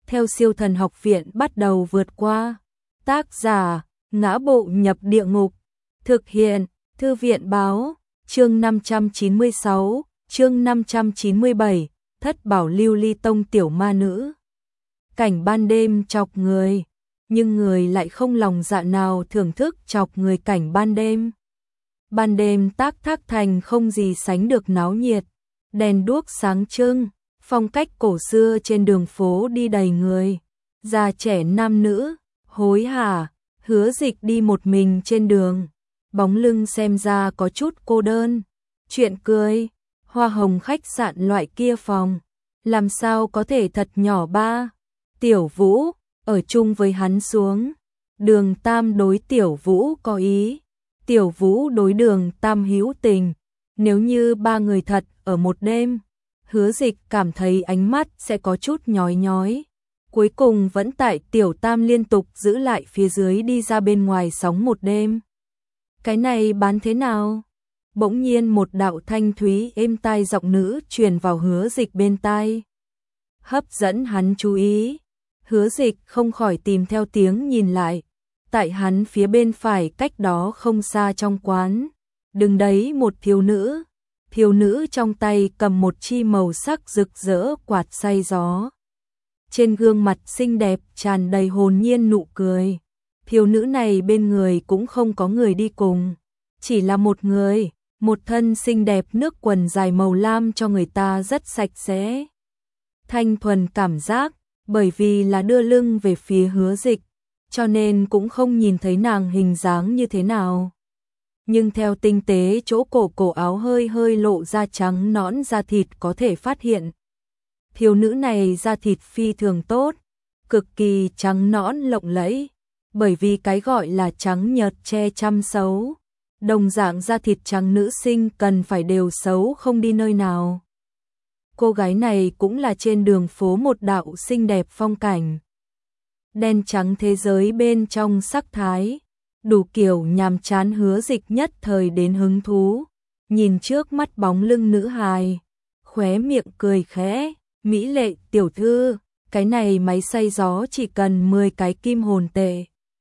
theo Siêu Thần Học Viện bắt đầu vượt qua. Tác giả: Ngã Bộ Nhập Địa Ngục. Thực hiện: Thư viện báo. Chương 596, chương 597, Thất Bảo Lưu Ly Tông tiểu ma nữ. Cảnh ban đêm chọc người, nhưng người lại không lòng dạ nào thưởng thức chọc người cảnh ban đêm. Ban đêm Tác Thác Thành không gì sánh được náo nhiệt, đèn đuốc sáng trưng, phong cách cổ xưa trên đường phố đi đầy người, già trẻ nam nữ, hối hả. Hứa Dịch đi một mình trên đường, bóng lưng xem ra có chút cô đơn. Chuyện cười, hoa hồng khách sạn loại kia phòng, làm sao có thể thật nhỏ ba. Tiểu Vũ, ở chung với hắn xuống. Đường Tam đối Tiểu Vũ có ý, Tiểu Vũ đối Đường Tam hữu tình. Nếu như ba người thật ở một đêm, Hứa Dịch cảm thấy ánh mắt sẽ có chút nhói nhói. Cuối cùng vẫn tại Tiểu Tam liên tục giữ lại phía dưới đi ra bên ngoài sống một đêm. Cái này bán thế nào? Bỗng nhiên một đạo thanh thúy êm tai giọng nữ truyền vào Hứa Dịch bên tai, hấp dẫn hắn chú ý. Hứa Dịch không khỏi tìm theo tiếng nhìn lại. Tại hắn phía bên phải cách đó không xa trong quán, đứng đấy một thiếu nữ. Thiếu nữ trong tay cầm một chi màu sắc rực rỡ quạt xay gió. Trên gương mặt xinh đẹp tràn đầy hồn nhiên nụ cười. Thiếu nữ này bên người cũng không có người đi cùng, chỉ là một người, một thân xinh đẹp nước quần dài màu lam cho người ta rất sạch sẽ, thanh thuần cảm giác. Bởi vì là đưa lưng về phía Hứa Dịch, cho nên cũng không nhìn thấy nàng hình dáng như thế nào. Nhưng theo tinh tế chỗ cổ áo hơi hơi lộ ra trắng nõn da thịt có thể phát hiện. Thiếu nữ này da thịt phi thường tốt, cực kỳ trắng nõn lộng lẫy, bởi vì cái gọi là trắng nhợt che chăm xấu. Đồng dạng da thịt trắng nữ sinh cần phải đều xấu không đi nơi nào. Cô gái này cũng là trên đường phố một đạo xinh đẹp phong cảnh. Đen trắng thế giới bên trong sắc thái, đủ kiểu nhàm chán. Hứa Dịch nhất thời đến hứng thú, nhìn trước mắt bóng lưng nữ hài, khóe miệng cười khẽ. Mỹ lệ tiểu thư, cái này máy xay gió chỉ cần 10 cái kim hồn tệ.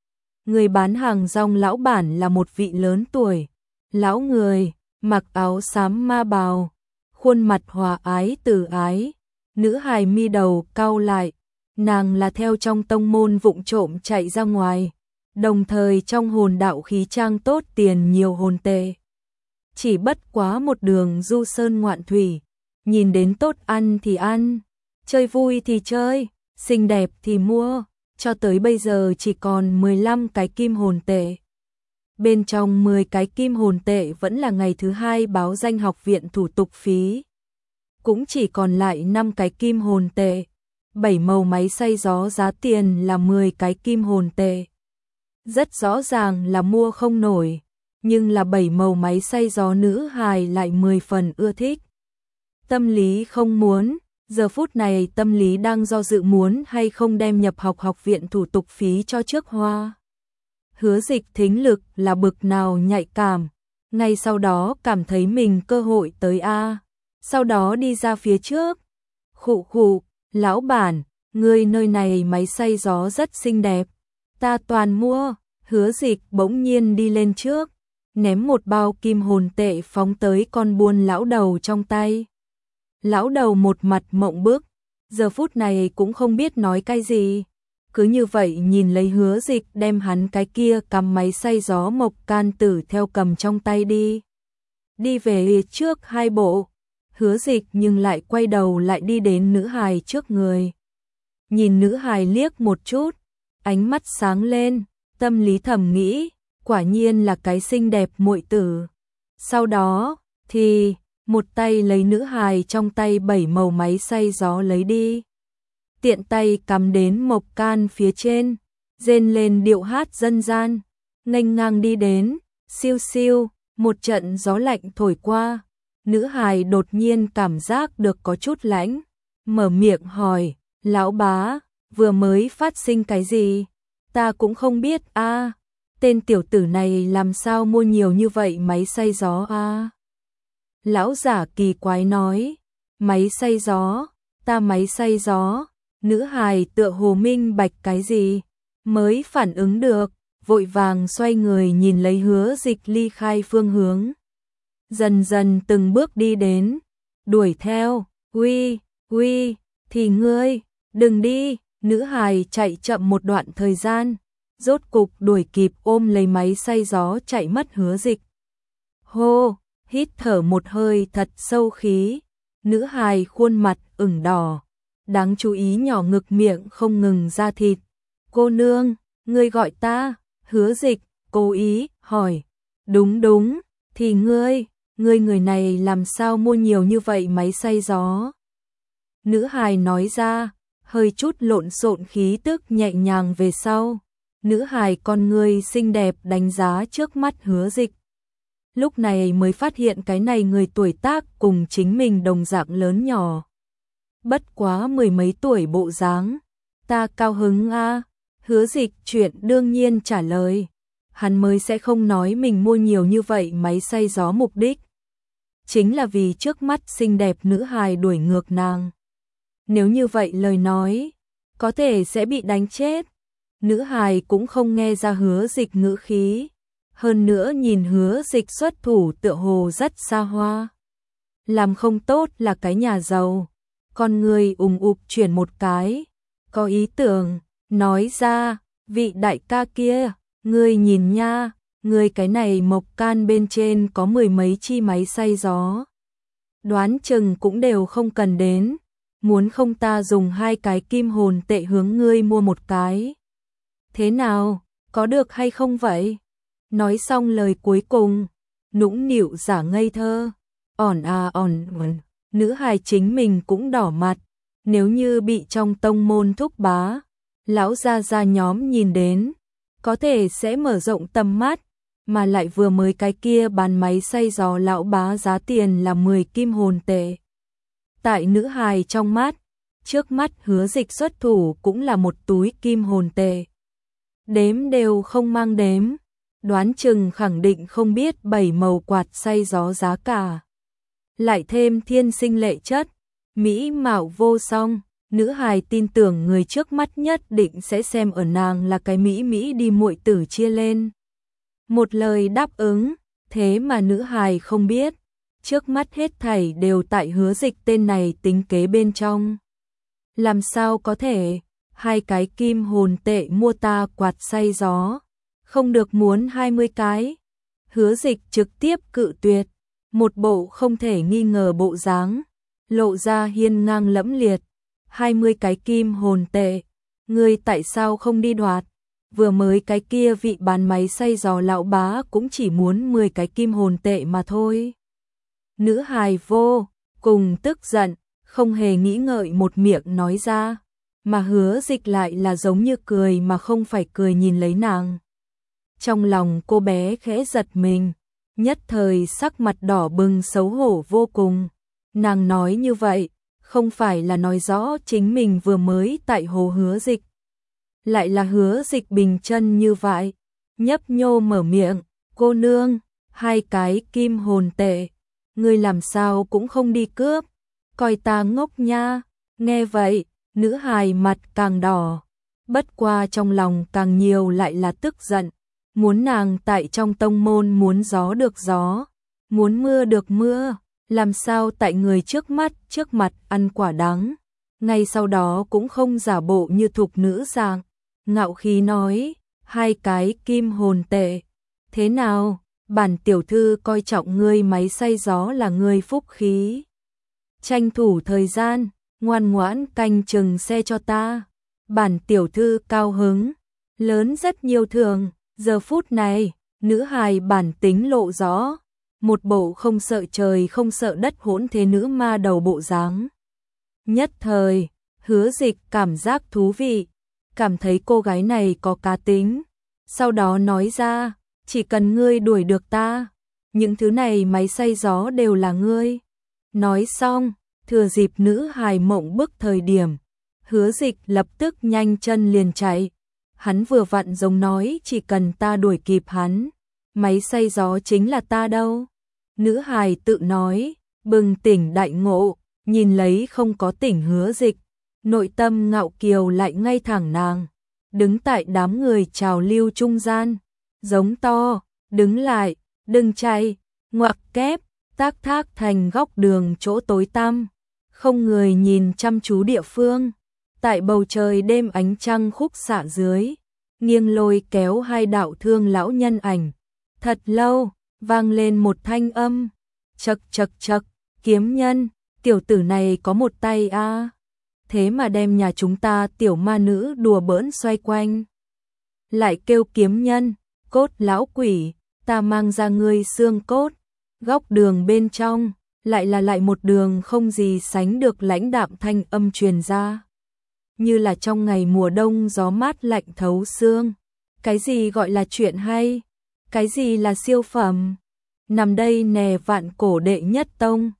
Người bán hàng rong lão bản là một vị lớn tuổi, lão người, mặc áo xám ma bào, khuôn mặt hòa ái từ ái. Nữ hài mi đầu cau lại, nàng là theo trong tông môn vụng trộm chạy ra ngoài, đồng thời trong hồn đạo khí trang tốt tiền nhiều hồn tệ. Chỉ bất quá một đường du sơn ngoạn thủy, nhìn đến tốt ăn thì ăn, chơi vui thì chơi, xinh đẹp thì mua, cho tới bây giờ chỉ còn 15 cái kim hồn tệ. Bên trong 10 cái kim hồn tệ vẫn là ngày thứ hai báo danh học viện thủ tục phí. Cũng chỉ còn lại 5 cái kim hồn tệ. 7 màu máy xay gió giá tiền là 10 cái kim hồn tệ. Rất rõ ràng là mua không nổi, nhưng là 7 màu máy xay gió nữ hài lại 10 phần ưa thích. Tâm lý không muốn, giờ phút này tâm lý đang do dự muốn hay không đem nhập học học viện thủ tục phí cho trước hoa. Hứa Dịch thính lực là bực nào nhạy cảm, ngay sau đó cảm thấy mình cơ hội tới a. Sau đó đi ra phía trước. Khụ khụ, lão bản, người nơi này máy xay gió rất xinh đẹp, ta toàn mua. Hứa Dịch bỗng nhiên đi lên trước, ném một bao kim hồn tệ phóng tới con buôn lão đầu trong tay. Lão đầu một mặt mộng bức, giờ phút này cũng không biết nói cái gì. Cứ như vậy nhìn lấy Hứa Dịch đem hắn cái kia cầm máy xay gió mộc can tử theo cầm trong tay đi. Đi về trước 2 bộ. Hứa Dịch nhưng lại quay đầu lại đi đến nữ hài trước người. Nhìn nữ hài liếc một chút, ánh mắt sáng lên, tâm lý thầm nghĩ, quả nhiên là cái xinh đẹp muội tử. Sau đó, thì, một tay lấy nữ hài trong tay 7 màu máy xay gió lấy đi. Tiện tay cắm đến mộc can phía trên, rên lên điệu hát dân gian, nghênh ngang đi đến, siêu siêu, một trận gió lạnh thổi qua. Nữ hài đột nhiên cảm giác được có chút lãnh, mở miệng hỏi, lão bá, vừa mới phát sinh cái gì? Ta cũng không biết a. Tên tiểu tử này làm sao mua nhiều như vậy máy xay gió a? Lão giả kỳ quái nói, máy xay gió, ta máy xay gió, Nữ hài tựa hồ minh bạch cái gì, mới phản ứng được, vội vàng xoay người nhìn lấy Hứa Dịch ly khai phương hướng. Dần dần từng bước đi đến, đuổi theo, uy, thì ngươi, đừng đi, nữ hài chạy chậm một đoạn thời gian, rốt cục đuổi kịp ôm lấy máy xay gió chạy mất Hứa Dịch. Hô, hít thở một hơi thật sâu khí, nữ hài khuôn mặt ửng đỏ, đáng chú ý nhỏ ngực miệng không ngừng ra thịt. Cô nương, ngươi gọi ta, Hứa Dịch, cố ý, hỏi. Đúng, thì ngươi người này làm sao mua nhiều như vậy máy xay gió? Nữ hài nói ra, hơi chút lộn xộn khí tức nhẹ nhàng về sau. Nữ hài con ngươi xinh đẹp đánh giá trước mắt Hứa Dịch. Lúc này mới phát hiện cái này người tuổi tác cùng chính mình đồng dạng lớn nhỏ. Bất quá mười mấy tuổi bộ dáng, ta cao hứng a. Hứa Dịch chuyện đương nhiên trả lời. Hắn mới sẽ không nói mình mua nhiều như vậy máy xay gió mục đích. Chính là vì trước mắt xinh đẹp nữ hài đuổi ngược nàng. Nếu như vậy lời nói, có thể sẽ bị đánh chết. Nữ hài cũng không nghe ra Hứa Dịch ngữ khí. Hơn nữa nhìn Hứa Dịch xuất thủ tựa hồ rất xa hoa. Làm không tốt là cái nhà giàu. Con người ùng ục chuyển một cái. Có ý tưởng, nói ra, vị đại ca kia, ngươi nhìn nha, ngươi cái này mộc can bên trên có mười mấy chi máy xay gió. Đoán chừng cũng đều không cần đến. Muốn không ta dùng 2 cái kim hồn tệ hướng ngươi mua một cái. Thế nào, có được hay không vậy? Nói xong lời cuối cùng, nũng nịu giả ngây thơ. Ỏn. Nữ hài chính mình cũng đỏ mặt. Nếu như bị trong tông môn thúc bá, lão gia nhóm nhìn đến, có thể sẽ mở rộng tầm mắt. Mà lại vừa mới cái kia bán máy xay gió lão bá giá tiền là 10 kim hồn tệ. Tại nữ hài trong mắt, trước mắt Hứa Dịch xuất thủ cũng là một túi kim hồn tệ. Đếm đều không mang đếm, đoán chừng khẳng định không biết 7 màu quạt xay gió giá cả. Lại thêm thiên sinh lệ chất, mỹ mạo vô song, nữ hài tin tưởng người trước mắt nhất định sẽ xem ở nàng là cái mỹ đi muội tử chia lên. Một lời đáp ứng, thế mà nữ hài không biết, trước mắt hết thảy đều tại Hứa Dịch tên này tính kế bên trong. Làm sao có thể, 2 cái kim hồn tệ mua ta quạt xay gió, không được muốn 20 cái. Hứa Dịch trực tiếp cự tuyệt, một bộ không thể nghi ngờ bộ dáng, lộ ra hiên ngang lẫm liệt. 20 cái kim hồn tệ, ngươi tại sao không đi đoạt? Vừa mới cái kia vị bán máy xay gió lão bá cũng chỉ muốn 10 cái kim hồn tệ mà thôi. Nữ hài vô cùng tức giận, không hề nghĩ ngợi một miệng nói ra, mà Hứa Dịch lại là giống như cười mà không phải cười nhìn lấy nàng. Trong lòng cô bé khẽ giật mình, nhất thời sắc mặt đỏ bừng xấu hổ vô cùng. Nàng nói như vậy, không phải là nói rõ chính mình vừa mới tại hồ Hứa Dịch. Lại là Hứa Dịch bình chân như vậy, nhấp nhô mở miệng, cô nương, 2 cái kim hồn tệ, ngươi làm sao cũng không đi cướp, coi ta ngốc nha. Nghe vậy, nữ hài mặt càng đỏ, bất qua trong lòng càng nhiều lại là tức giận, muốn nàng tại trong tông môn muốn gió được gió, muốn mưa được mưa, làm sao tại người trước mặt ăn quả đắng. Ngay sau đó cũng không giả bộ như thục nữ dạng, ngạo khí nói, 2 cái kim hồn tệ, thế nào, bản tiểu thư coi trọng ngươi máy xay gió là ngươi phúc khí. Tranh thủ thời gian, ngoan ngoãn canh chừng xe cho ta, bản tiểu thư cao hứng, lớn rất nhiều thường. Giờ phút này, nữ hài bản tính lộ rõ, một bộ không sợ trời không sợ đất hỗn thế nữ ma đầu bộ dáng. Nhất thời, Hứa Dịch cảm giác thú vị, cảm thấy cô gái này có cá tính. Sau đó nói ra, chỉ cần ngươi đuổi được ta, những thứ này máy xay gió đều là ngươi. Nói xong, thừa dịp nữ hài mộng bức thời điểm, Hứa Dịch lập tức nhanh chân liền chạy. Hắn vừa vặn giống nói chỉ cần ta đuổi kịp hắn, máy xay gió chính là ta đâu. Nữ hài tự nói, bừng tỉnh đại ngộ, nhìn lấy không có tỉnh Hứa Dịch, nội tâm ngạo kiều lại ngay thẳng nàng, đứng tại đám người trào lưu trung gian, giống to, đứng lại, đừng chạy, ngoặc kép, tác thác thành góc đường chỗ tối tăm, không người nhìn chăm chú địa phương, tại bầu trời đêm ánh trăng khúc xạ dưới, nghiêng lôi kéo hai đạo thương lão nhân ảnh, thật lâu, vang lên một thanh âm, chậc chậc chậc, kiếm nhân, tiểu tử này có một tay a, thế mà đem nhà chúng ta tiểu ma nữ đùa bỡn xoay quanh. Lại kêu kiếm nhân, cốt lão quỷ, ta mang ra ngươi xương cốt, góc đường bên trong, lại một đường không gì sánh được lãnh đạm thanh âm truyền ra. Như là trong ngày mùa đông gió mát lạnh thấu xương. Cái gì gọi là chuyện hay? Cái gì là siêu phẩm? Nằm đây nè vạn cổ đệ nhất tông,